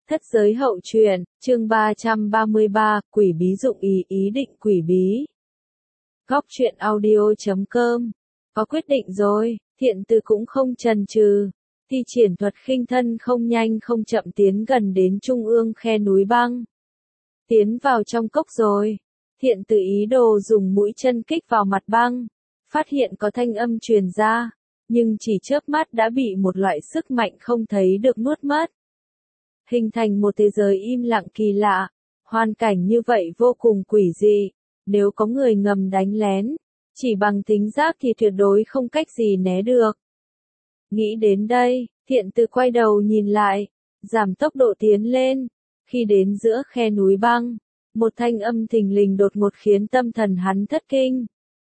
Thất giới hậu truyện, chương 333, quỷ bí dụng ý định quỷ bí. Góc truyện audio.com. Có quyết định rồi, Thiện Từ cũng không chần chừ, thi triển thuật khinh thân không nhanh không chậm tiến gần đến trung ương khe núi băng. Tiến vào trong cốc rồi, Thiện Từ ý đồ dùng mũi chân kích vào mặt băng, phát hiện có thanh âm truyền ra, nhưng chỉ chớp mắt đã bị một loại sức mạnh không thấy được nuốt mất. Hình thành một thế giới im lặng kỳ lạ, hoàn cảnh như vậy vô cùng quỷ dị, nếu có người ngầm đánh lén, chỉ bằng thính giác thì tuyệt đối không cách gì né được. Nghĩ đến đây, Thiện Từ quay đầu nhìn lại, giảm tốc độ tiến lên, khi đến giữa khe núi băng, một thanh âm thình lình đột ngột khiến tâm thần hắn thất kinh.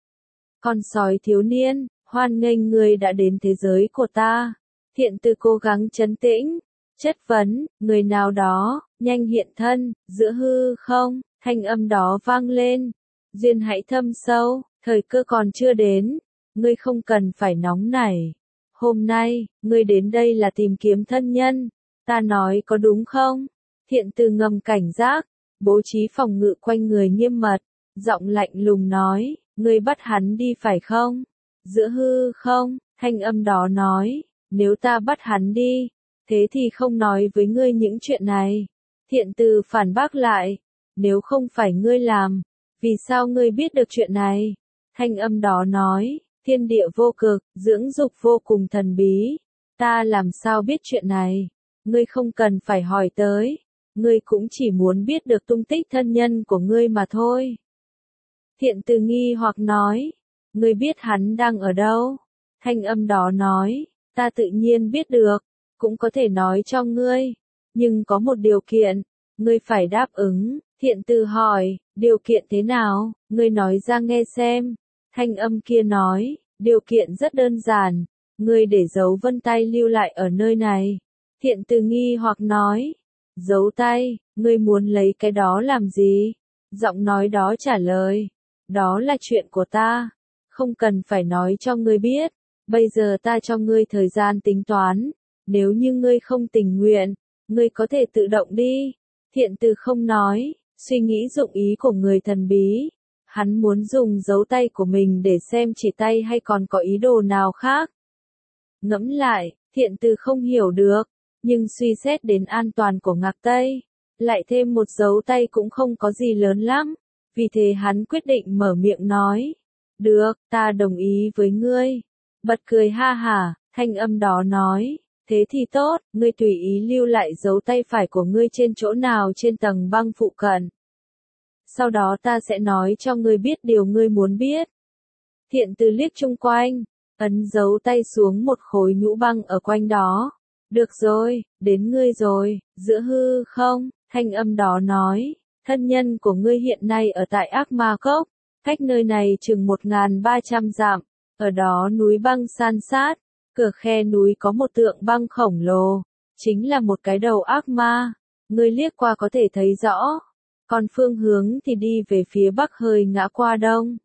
Con sói thiếu niên, hoan nghênh người đã đến thế giới của ta. Thiện Từ cố gắng trấn tĩnh, chất vấn, người nào đó, nhanh hiện thân, giữa hư không, thanh âm đó vang lên. Duyên hãy thâm sâu, thời cơ còn chưa đến, ngươi không cần phải nóng nảy. Hôm nay, ngươi đến đây là tìm kiếm thân nhân, ta nói có đúng không? Thiện Từ ngầm cảnh giác, bố trí phòng ngự quanh người nghiêm mật, giọng lạnh lùng nói, ngươi bắt hắn đi phải không? Giữa hư không, thanh âm đó nói, nếu ta bắt hắn đi, thế thì không nói với ngươi những chuyện này. Thiện Từ phản bác lại, nếu không phải ngươi làm, vì sao ngươi biết được chuyện này? Thanh âm đó nói, thiên địa vô cực, dưỡng dục vô cùng thần bí, ta làm sao biết chuyện này? Ngươi không cần phải hỏi tới, ngươi cũng chỉ muốn biết được tung tích thân nhân của ngươi mà thôi. Thiện Từ nghi hoặc nói, ngươi biết hắn đang ở đâu? Thanh âm đó nói, ta tự nhiên biết được, cũng có thể nói cho ngươi, nhưng có một điều kiện, ngươi phải đáp ứng. Thiện Từ hỏi, điều kiện thế nào, ngươi nói ra nghe xem. Thanh âm kia nói, điều kiện rất đơn giản, ngươi để dấu vân tay lưu lại ở nơi này. Thiện Từ nghi hoặc nói, dấu tay, ngươi muốn lấy cái đó làm gì? Giọng nói đó trả lời, đó là chuyện của ta, không cần phải nói cho ngươi biết, bây giờ ta cho ngươi thời gian tính toán, nếu như ngươi không tình nguyện, ngươi có thể tự động đi. Thiện Từ không nói, suy nghĩ dụng ý của người thần bí. Hắn muốn dùng dấu tay của mình để xem chỉ tay hay còn có ý đồ nào khác. Ngẫm lại, Thiện Từ không hiểu được, nhưng suy xét đến an toàn của Ngạc Tây, lại thêm một dấu tay cũng không có gì lớn lắm, vì thế hắn quyết định mở miệng nói, được, ta đồng ý với ngươi. Bật cười ha hả, thanh âm đó nói, thế thì tốt, ngươi tùy ý lưu lại dấu tay phải của ngươi trên chỗ nào trên tầng băng phụ cận. Sau đó ta sẽ nói cho ngươi biết điều ngươi muốn biết. Thiện Từ liếc chung quanh, ấn dấu tay xuống một khối nhũ băng ở quanh đó. Được rồi, đến ngươi rồi, giữa hư không, thanh âm đó nói, thân nhân của ngươi hiện nay ở tại Ác Ma Cốc, cách nơi này chừng 1300 dặm, ở đó núi băng san sát, cửa khe núi có một tượng băng khổng lồ, chính là một cái đầu ác ma, ngươi liếc qua có thể thấy rõ, còn phương hướng thì đi về phía bắc hơi ngã qua đông.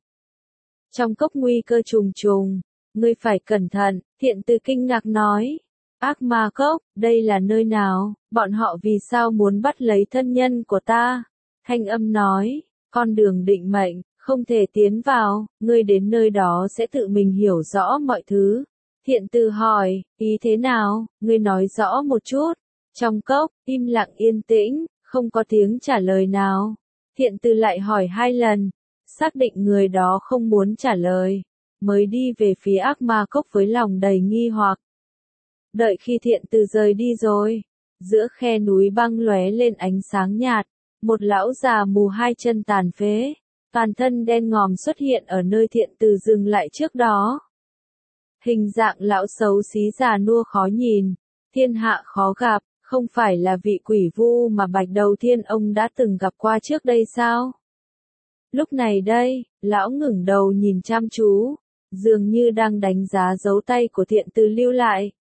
Trong cốc nguy cơ trùng trùng, ngươi phải cẩn thận. Thiện Từ kinh ngạc nói, Ác Ma Cốc, đây là nơi nào, bọn họ vì sao muốn bắt lấy thân nhân của ta? Thanh âm nói, con đường định mệnh, không thể tiến vào, ngươi đến nơi đó sẽ tự mình hiểu rõ mọi thứ. Thiện Từ hỏi, ý thế nào, ngươi nói rõ một chút. Trong cốc, im lặng yên tĩnh, không có tiếng trả lời nào. Thiện Từ lại hỏi 2 lần, xác định người đó không muốn trả lời, mới đi về phía Ác Ma Cốc với lòng đầy nghi hoặc. Đợi khi Thiện Từ rời đi rồi, giữa khe núi băng lóe lên ánh sáng nhạt, một lão già mù 2 chân tàn phế, toàn thân đen ngòm xuất hiện ở nơi Thiện Từ dừng lại trước đó. Hình dạng lão xấu xí già nua khó nhìn, thiên hạ khó gặp, không phải là vị quỷ vu mà Bạch Đầu Thiên ông đã từng gặp qua trước đây sao? Lúc này đây, lão ngẩng đầu nhìn chăm chú, dường như đang đánh giá dấu tay của Thiện Từ lưu lại.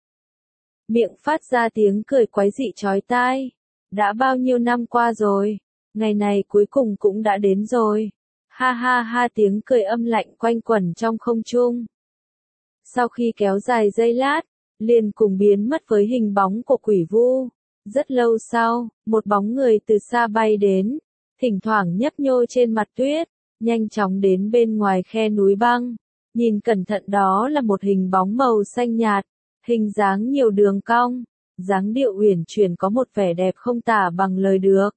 Miệng phát ra tiếng cười quái dị chói tai. Đã bao nhiêu năm qua rồi, ngày này cuối cùng cũng đã đến rồi. Ha ha ha, tiếng cười âm lạnh quanh quẩn trong không trung. Sau khi kéo dài giây lát, liền cùng biến mất với hình bóng của quỷ vu. Rất lâu sau, một bóng người từ xa bay đến, thỉnh thoảng nhấp nhô trên mặt tuyết, nhanh chóng đến bên ngoài khe núi băng. Nhìn cẩn thận đó là một hình bóng màu xanh nhạt, hình dáng nhiều đường cong, dáng điệu uyển chuyển có một vẻ đẹp không tả bằng lời được.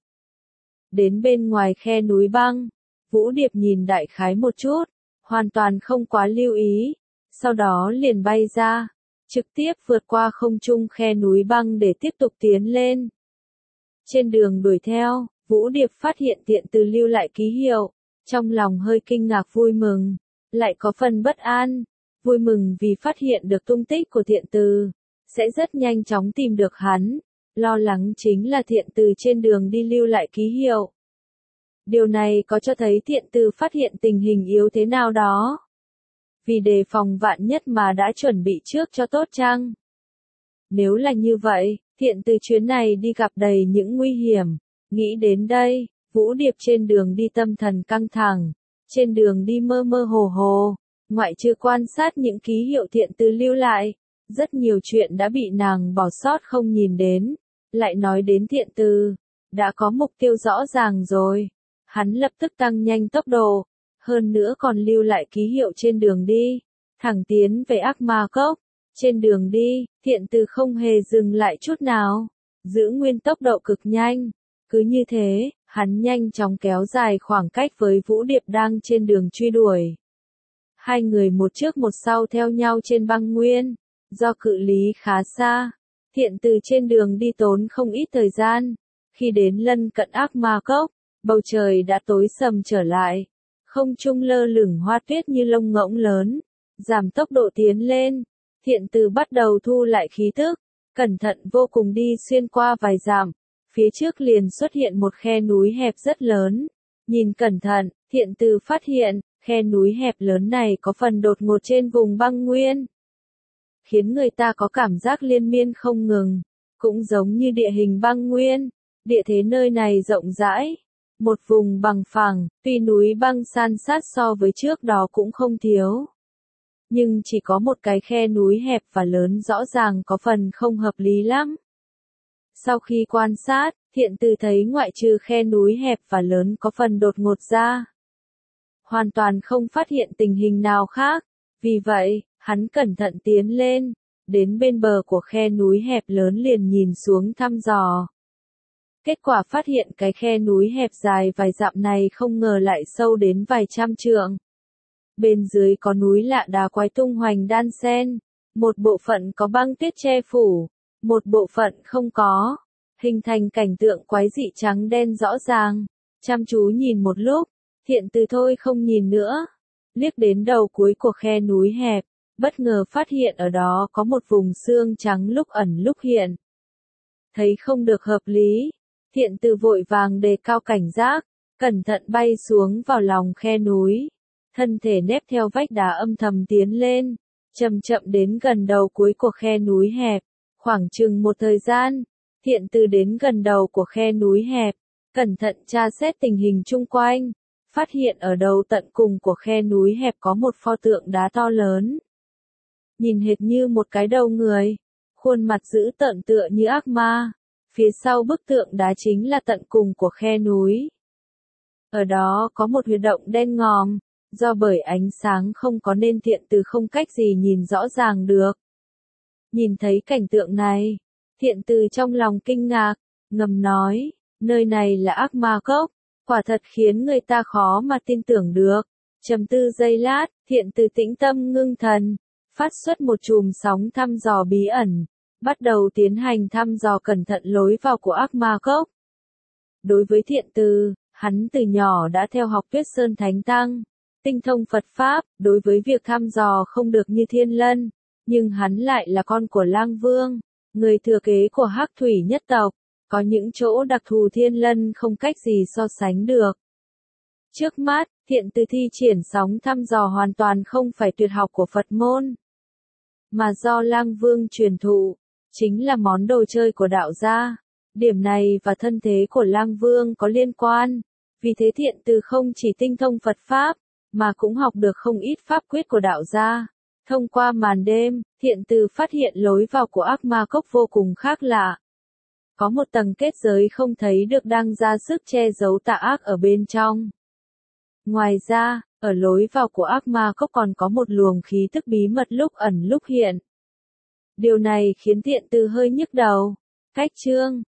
Đến bên ngoài khe núi băng, Vũ Điệp nhìn đại khái một chút, hoàn toàn không quá lưu ý, sau đó liền bay ra, trực tiếp vượt qua không trung khe núi băng để tiếp tục tiến lên. Trên đường đuổi theo, Vũ Điệp phát hiện Thiện Từ lưu lại ký hiệu, trong lòng hơi kinh ngạc vui mừng, lại có phần bất an, vui mừng vì phát hiện được tung tích của Thiện Từ, sẽ rất nhanh chóng tìm được hắn, lo lắng chính là Thiện Từ trên đường đi lưu lại ký hiệu. Điều này có cho thấy Thiện Từ phát hiện tình hình yếu thế nào đó. Vì đề phòng vạn nhất mà đã chuẩn bị trước cho tốt chăng? Nếu là như vậy, Thiện Từ chuyến này đi gặp đầy những nguy hiểm. Nghĩ đến đây, Vũ Điệp trên đường đi tâm thần căng thẳng, trên đường đi mơ mơ hồ hồ, ngoại trừ quan sát những ký hiệu Thiện Từ lưu lại, rất nhiều chuyện đã bị nàng bỏ sót không nhìn đến. Lại nói đến Thiện Từ, đã có mục tiêu rõ ràng rồi, hắn lập tức tăng nhanh tốc độ, hơn nữa còn lưu lại ký hiệu trên đường đi, thẳng tiến về Ác Ma Cốc. Trên đường đi, Thiện Từ không hề dừng lại chút nào, giữ nguyên tốc độ cực nhanh. Cứ như thế, hắn nhanh chóng kéo dài khoảng cách với Vũ Điệp đang trên đường truy đuổi. Hai người một trước một sau theo nhau trên băng nguyên, do cự lý khá xa, Thiện Từ trên đường đi tốn không ít thời gian. Khi đến lân cận Ác Ma Cốc, bầu trời đã tối sầm trở lại, không trung lơ lửng hoa tuyết như lông ngỗng lớn, giảm tốc độ tiến lên. Thiện Từ bắt đầu thu lại khí tức, cẩn thận vô cùng đi xuyên qua vài dặm, phía trước liền xuất hiện một khe núi hẹp rất lớn. Nhìn cẩn thận, Thiện Từ phát hiện, khe núi hẹp lớn này có phần đột ngột trên vùng băng nguyên, khiến người ta có cảm giác liên miên không ngừng, cũng giống như địa hình băng nguyên, địa thế nơi này rộng rãi, một vùng bằng phẳng, tuy núi băng san sát so với trước đó cũng không thiếu. Nhưng chỉ có một cái khe núi hẹp và lớn rõ ràng có phần không hợp lý lắm. Sau khi quan sát, Thiện Từ thấy ngoại trừ khe núi hẹp và lớn có phần đột ngột ra, hoàn toàn không phát hiện tình hình nào khác. Vì vậy, hắn cẩn thận tiến lên, đến bên bờ của khe núi hẹp lớn liền nhìn xuống thăm dò. Kết quả phát hiện cái khe núi hẹp dài vài dặm này không ngờ lại sâu đến vài trăm trượng. Bên dưới có núi lạ đá quái tung hoành đan xen, một bộ phận có băng tuyết che phủ, một bộ phận không có, hình thành cảnh tượng quái dị trắng đen rõ ràng. Chăm chú nhìn một lúc, Thiện Từ thôi không nhìn nữa, liếc đến đầu cuối của khe núi hẹp, bất ngờ phát hiện ở đó có một vùng xương trắng lúc ẩn lúc hiện. Thấy không được hợp lý, Thiện Từ vội vàng đề cao cảnh giác, cẩn thận bay xuống vào lòng khe núi, thân thể nép theo vách đá âm thầm tiến lên, chậm chậm đến gần đầu cuối của khe núi hẹp. Khoảng chừng một thời gian, Thiện Từ đến gần đầu của khe núi hẹp, cẩn thận tra xét tình hình chung quanh, phát hiện ở đầu tận cùng của khe núi hẹp có một pho tượng đá to lớn. Nhìn hệt như một cái đầu người, khuôn mặt dữ tợn tựa như ác ma, phía sau bức tượng đá chính là tận cùng của khe núi. Ở đó có một huyệt động đen ngòm, do bởi ánh sáng không có nên Thiện Từ không cách gì nhìn rõ ràng được. Nhìn thấy cảnh tượng này, Thiện Từ trong lòng kinh ngạc, ngầm nói, nơi này là Ác Ma Cốc, quả thật khiến người ta khó mà tin tưởng được. Trầm tư giây lát, Thiện Từ tĩnh tâm ngưng thần, phát xuất một chùm sóng thăm dò bí ẩn, bắt đầu tiến hành thăm dò cẩn thận lối vào của Ác Ma Cốc. Đối với Thiện Từ, hắn từ nhỏ đã theo học Tuyết Sơn Thánh Tăng, tinh thông Phật Pháp, đối với việc thăm dò không được như Thiên Lân, nhưng hắn lại là con của Lang Vương, người thừa kế của Hắc Thủy nhất tộc, có những chỗ đặc thù Thiên Lân không cách gì so sánh được. Trước mắt, Thiện Từ thi triển sóng thăm dò hoàn toàn không phải tuyệt học của Phật môn, mà do Lang Vương truyền thụ, chính là món đồ chơi của đạo gia. Điểm này và thân thế của Lang Vương có liên quan, vì thế Thiện Từ không chỉ tinh thông Phật Pháp, mà cũng học được không ít pháp quyết của đạo gia. Thông qua màn đêm, Thiện Từ phát hiện lối vào của Ác Ma Cốc vô cùng khác lạ. Có một tầng kết giới không thấy được đang ra sức che giấu tà ác ở bên trong. Ngoài ra, ở lối vào của ác ma cốc còn có một luồng khí tức bí mật lúc ẩn lúc hiện. Điều này khiến Thiện Từ hơi nhức đầu. Cách chương